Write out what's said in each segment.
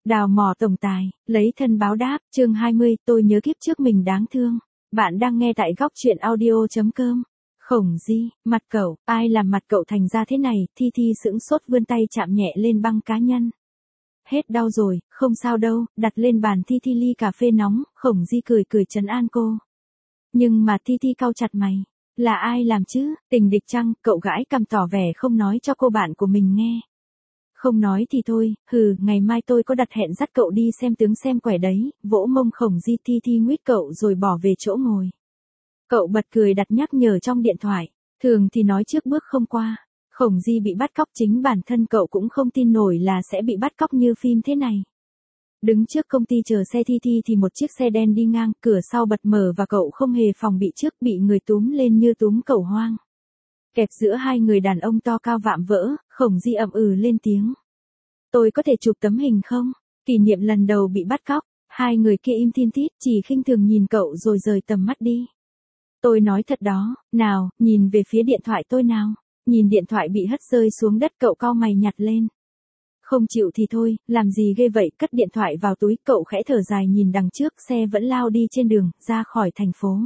Đào mỏ tổng tài, lấy thân báo đáp, chương 20, tôi nhớ kiếp trước mình đáng thương. Bạn đang nghe tại góc truyện audio.com. Khổng Di, mặt cậu, ai làm mặt cậu thành ra thế này? Thi Thi sững sốt vươn tay chạm nhẹ lên băng cá nhân. Hết đau rồi, không sao đâu, đặt lên bàn Thi Thi ly cà phê nóng, Khổng Di cười cười trấn an cô. Nhưng mà Thi Thi cau chặt mày, là ai làm chứ, tình địch chăng? Cậu gãi cằm tỏ vẻ không nói cho cô bạn của mình nghe. Không nói thì thôi, ngày mai tôi có đặt hẹn dắt cậu đi xem tướng xem quẻ đấy, vỗ mông Khổng Di. Thi Thi nguyết cậu rồi bỏ về chỗ ngồi. Cậu bật cười đặt nhắc nhở trong điện thoại, thường thì nói trước bước không qua. Khổng Di bị bắt cóc, chính bản thân cậu cũng không tin nổi là sẽ bị bắt cóc như phim thế này. Đứng trước công ty chờ xe Thi Thi thì một chiếc xe đen đi ngang, cửa sau bật mở và cậu không hề phòng bị trước, bị người túm lên như túm cẩu hoang. Kẹp giữa hai người đàn ông to cao vạm vỡ, Khổng Di ậm lên tiếng. Tôi có thể chụp tấm hình không? Kỷ niệm lần đầu bị bắt cóc. Hai người kia im tin tít, chỉ khinh thường nhìn cậu rồi rời tầm mắt đi. Tôi nói thật đó, nào, nhìn về phía điện thoại tôi nào. Nhìn điện thoại bị hất rơi xuống đất, cậu cau mày nhặt lên. Không chịu thì thôi, làm gì ghê vậy, cất điện thoại vào túi, cậu khẽ thở dài nhìn đằng trước, xe vẫn lao đi trên đường, ra khỏi thành phố.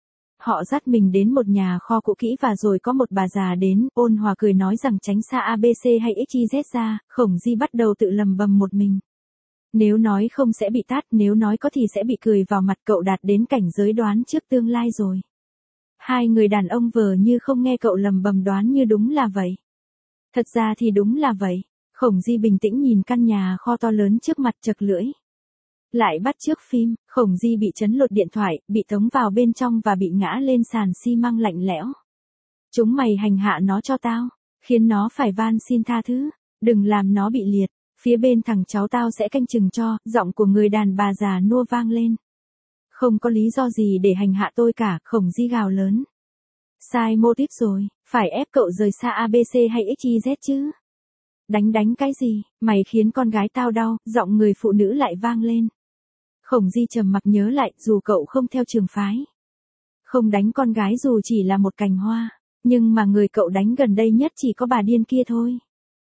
Họ dắt mình đến một nhà kho cũ kỹ và rồi có một bà già đến, ôn hòa cười nói rằng tránh xa ABC hay XYZ ra. Khổng Di bắt đầu tự lầm bầm một mình. Nếu nói không sẽ bị tát, nếu nói có thì sẽ bị cười vào mặt, cậu đạt đến cảnh giới đoán trước tương lai rồi. Hai người đàn ông vờ như không nghe cậu lầm bầm, đoán như đúng là vậy. Thật ra thì đúng là vậy. Khổng Di bình tĩnh nhìn căn nhà kho to lớn trước mặt, chật lưỡi. Lại bắt chước phim, Khổng Di bị chấn lột điện thoại, bị tống vào bên trong và bị ngã lên sàn xi măng lạnh lẽo. Chúng mày hành hạ nó cho tao, khiến nó phải van xin tha thứ, đừng làm nó bị liệt, phía bên thằng cháu tao sẽ canh chừng cho, giọng của người đàn bà già nua vang lên. Không có lý do gì để hành hạ tôi cả, Khổng Di gào lớn. Sai mô típ rồi, phải ép cậu rời xa ABC hay XYZ chứ. Đánh cái gì, mày khiến con gái tao đau, giọng người phụ nữ lại vang lên. Khổng Di trầm mặc nhớ lại, dù cậu không theo trường phái, không đánh con gái dù chỉ là một cành hoa, nhưng mà người cậu đánh gần đây nhất chỉ có bà điên kia thôi.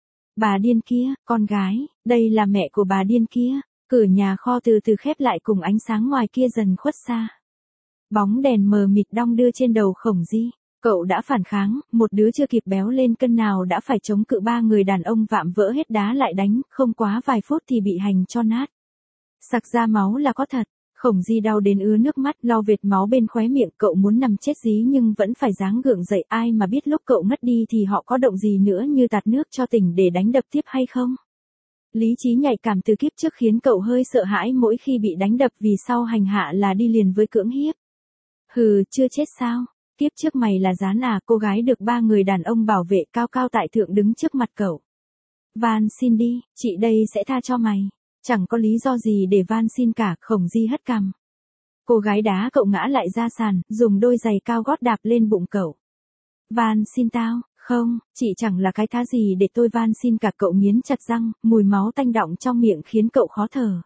Bà điên kia, con gái, đây là mẹ của bà điên kia. Cửa nhà kho từ từ khép lại cùng ánh sáng ngoài kia dần khuất xa. Bóng đèn mờ mịt đong đưa trên đầu Khổng Di. Cậu đã phản kháng, một đứa chưa kịp béo lên cân nào đã phải chống cự ba người đàn ông vạm vỡ hết đá lại đánh, không quá vài phút thì bị hành cho nát. Sặc ra máu là có thật. Khổng Di đau đến ứa nước mắt, lau vệt máu bên khóe miệng, cậu muốn nằm chết dí nhưng vẫn phải dáng gượng dậy. Ai mà biết lúc cậu ngất đi thì họ có động gì nữa như tạt nước cho tỉnh để đánh đập tiếp hay không? Lý trí nhạy cảm từ kiếp trước khiến cậu hơi sợ hãi mỗi khi bị đánh đập, vì sau hành hạ là đi liền với cưỡng hiếp. Chưa chết sao? Kiếp trước mày là gián à? Cô gái được ba người đàn ông bảo vệ cao cao tại thượng đứng trước mặt cậu. Van xin đi, chị đây sẽ tha cho mày. Chẳng có lý do gì để van xin cả, Khổng Di hất cằm. Cô gái đá cậu ngã lại ra sàn, dùng đôi giày cao gót đạp lên bụng cậu. Van xin tao, không, chị chẳng là cái thá gì để tôi van xin cả, cậu nghiến chặt răng, mùi máu tanh đọng trong miệng khiến cậu khó thở.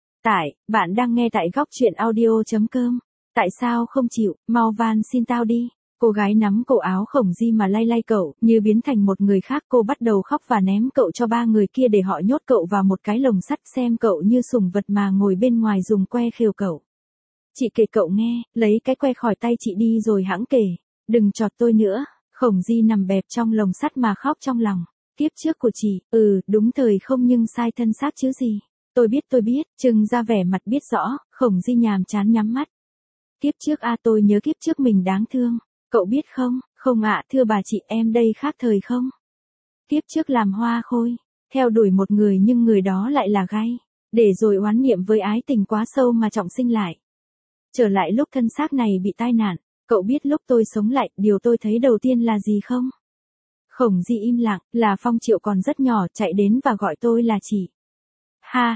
Bạn đang nghe tại góc truyện audio.com. Tại sao không chịu, mau van xin tao đi. Cô gái nắm cổ áo Khổng Di mà lay lay cậu, như biến thành một người khác. Cô bắt đầu khóc và ném cậu cho ba người kia để họ nhốt cậu vào một cái lồng sắt, xem cậu như sủng vật mà ngồi bên ngoài dùng que khều cậu. Chị kể cậu nghe, lấy cái que khỏi tay chị đi rồi hẵng kể. Đừng chọt tôi nữa. Khổng Di nằm bẹp trong lồng sắt mà khóc trong lòng. Kiếp trước của chị, đúng thời không nhưng sai thân xác chứ gì. Tôi biết, trừng ra vẻ mặt biết rõ. Khổng Di nhàm chán nhắm mắt. Kiếp trước tôi nhớ kiếp trước mình đáng thương. Cậu biết không? Không ạ, thưa bà chị, em đây khác thời không? Kiếp trước làm hoa khôi, theo đuổi một người nhưng người đó lại là gai, để rồi oán niệm với ái tình quá sâu mà trọng sinh lại. Trở lại lúc thân xác này bị tai nạn, cậu biết lúc tôi sống lại, điều tôi thấy đầu tiên là gì không? Khổng Di im lặng, là Phong Triệu còn rất nhỏ chạy đến và gọi tôi là chị. Ha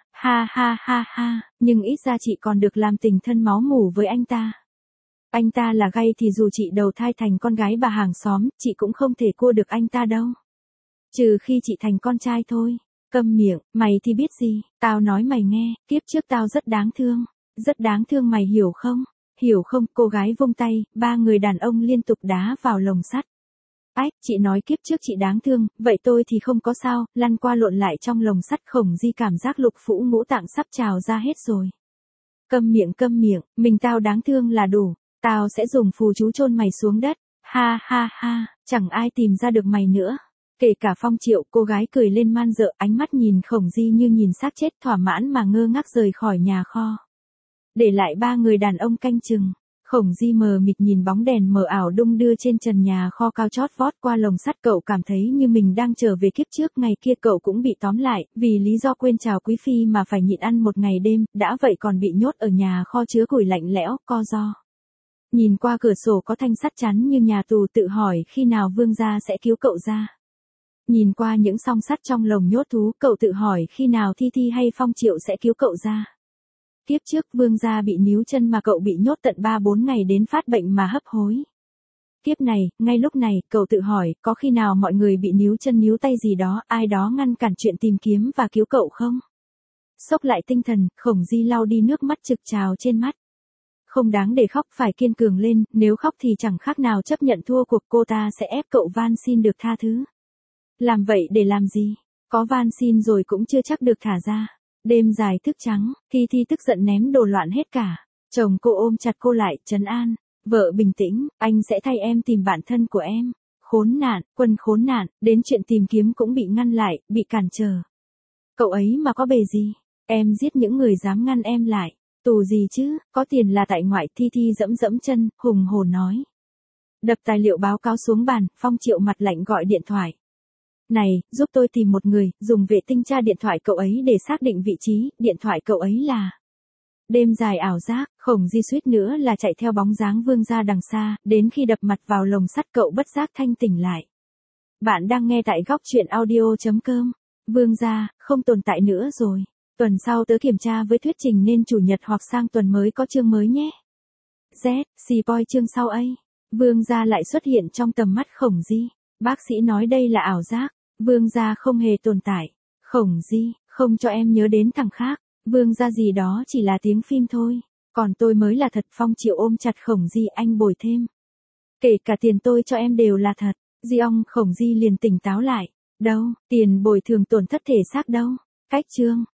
ha, nhưng ít ra chị còn được làm tình thân máu mủ với anh ta. Anh ta là gay thì dù chị đầu thai thành con gái bà hàng xóm, chị cũng không thể cua được anh ta đâu. Trừ khi chị thành con trai thôi. Câm miệng, mày thì biết gì, tao nói mày nghe, kiếp trước tao rất đáng thương mày hiểu không? Hiểu không? Cô gái vung tay, ba người đàn ông liên tục đá vào lồng sắt. Ách, chị nói kiếp trước chị đáng thương, vậy tôi thì không có sao, lăn qua lộn lại trong lồng sắt. Khổng Di cảm giác lục phủ ngũ tạng sắp trào ra hết rồi. Câm miệng, mình tao đáng thương là đủ, tao sẽ dùng phù chú chôn mày xuống đất. Ha ha ha, chẳng ai tìm ra được mày nữa. Kể cả Phong Triệu, cô gái cười lên man dợ, ánh mắt nhìn Khổng Di như nhìn xác chết, thỏa mãn mà ngơ ngác rời khỏi nhà kho. Để lại 3 người đàn ông canh chừng. Khổng Di mờ mịt nhìn bóng đèn mờ ảo đung đưa trên trần nhà kho cao chót vót qua lồng sắt. Cậu cảm thấy như mình đang trở về kiếp trước. Ngày kia cậu cũng bị tóm lại, vì lý do quên chào quý phi mà phải nhịn ăn một ngày đêm, đã vậy còn bị nhốt ở nhà kho chứa củi lạnh lẽo, co ro. Nhìn qua cửa sổ có thanh sắt chắn như nhà tù, tự hỏi khi nào vương gia sẽ cứu cậu ra. Nhìn qua những song sắt trong lồng nhốt thú, cậu tự hỏi khi nào Thi Thi hay Phong Triệu sẽ cứu cậu ra. Kiếp trước vương gia bị níu chân mà cậu bị nhốt tận 3-4 ngày đến phát bệnh mà hấp hối. Kiếp này, ngay lúc này, cậu tự hỏi, có khi nào mọi người bị níu chân níu tay gì đó, ai đó ngăn cản chuyện tìm kiếm và cứu cậu không? Xốc lại tinh thần, Khổng Di lau đi nước mắt trực trào trên mắt. Không đáng để khóc, phải kiên cường lên, nếu khóc thì chẳng khác nào chấp nhận thua cuộc. Cô ta sẽ ép cậu van xin được tha thứ. Làm vậy để làm gì? Có van xin rồi cũng chưa chắc được thả ra. Đêm dài thức trắng, Thi Thi tức giận ném đồ loạn hết cả. Chồng cô ôm chặt cô lại, trấn an. Vợ bình tĩnh, anh sẽ thay em tìm bạn thân của em. Khốn nạn, Quân khốn nạn, đến chuyện tìm kiếm cũng bị ngăn lại, bị cản trở. Cậu ấy mà có bề gì? Em giết những người dám ngăn em lại. Tù gì chứ, có tiền là tại ngoại. Thi Thi dẫm dẫm chân, hùng hồn nói. Đập tài liệu báo cáo xuống bàn, Phong Triệu mặt lạnh gọi điện thoại. Này, giúp tôi tìm một người, dùng vệ tinh tra điện thoại cậu ấy để xác định vị trí. Điện thoại cậu ấy là... Đêm dài ảo giác, Khổng Di suýt nữa là chạy theo bóng dáng vương gia đằng xa, đến khi đập mặt vào lồng sắt cậu bất giác thanh tỉnh lại. Bạn đang nghe tại góc truyện audio.com. Vương gia, không tồn tại nữa rồi. Tuần sau tớ kiểm tra với thuyết trình nên chủ nhật hoặc sang tuần mới có chương mới nhé. Z, spoil chương sau A. Vương gia lại xuất hiện trong tầm mắt Khổng Di. Bác sĩ nói đây là ảo giác. Vương gia không hề tồn tại. Khổng Di, không cho em nhớ đến thằng khác. Vương gia gì đó chỉ là tiếng phim thôi. Còn tôi mới là thật. Phong Triệu ôm chặt Khổng Di, anh bồi thêm. Kể cả tiền tôi cho em đều là thật. Di ong. Khổng Di liền tỉnh táo lại. Đâu, tiền bồi thường tổn thất thể xác đâu. Cách chương.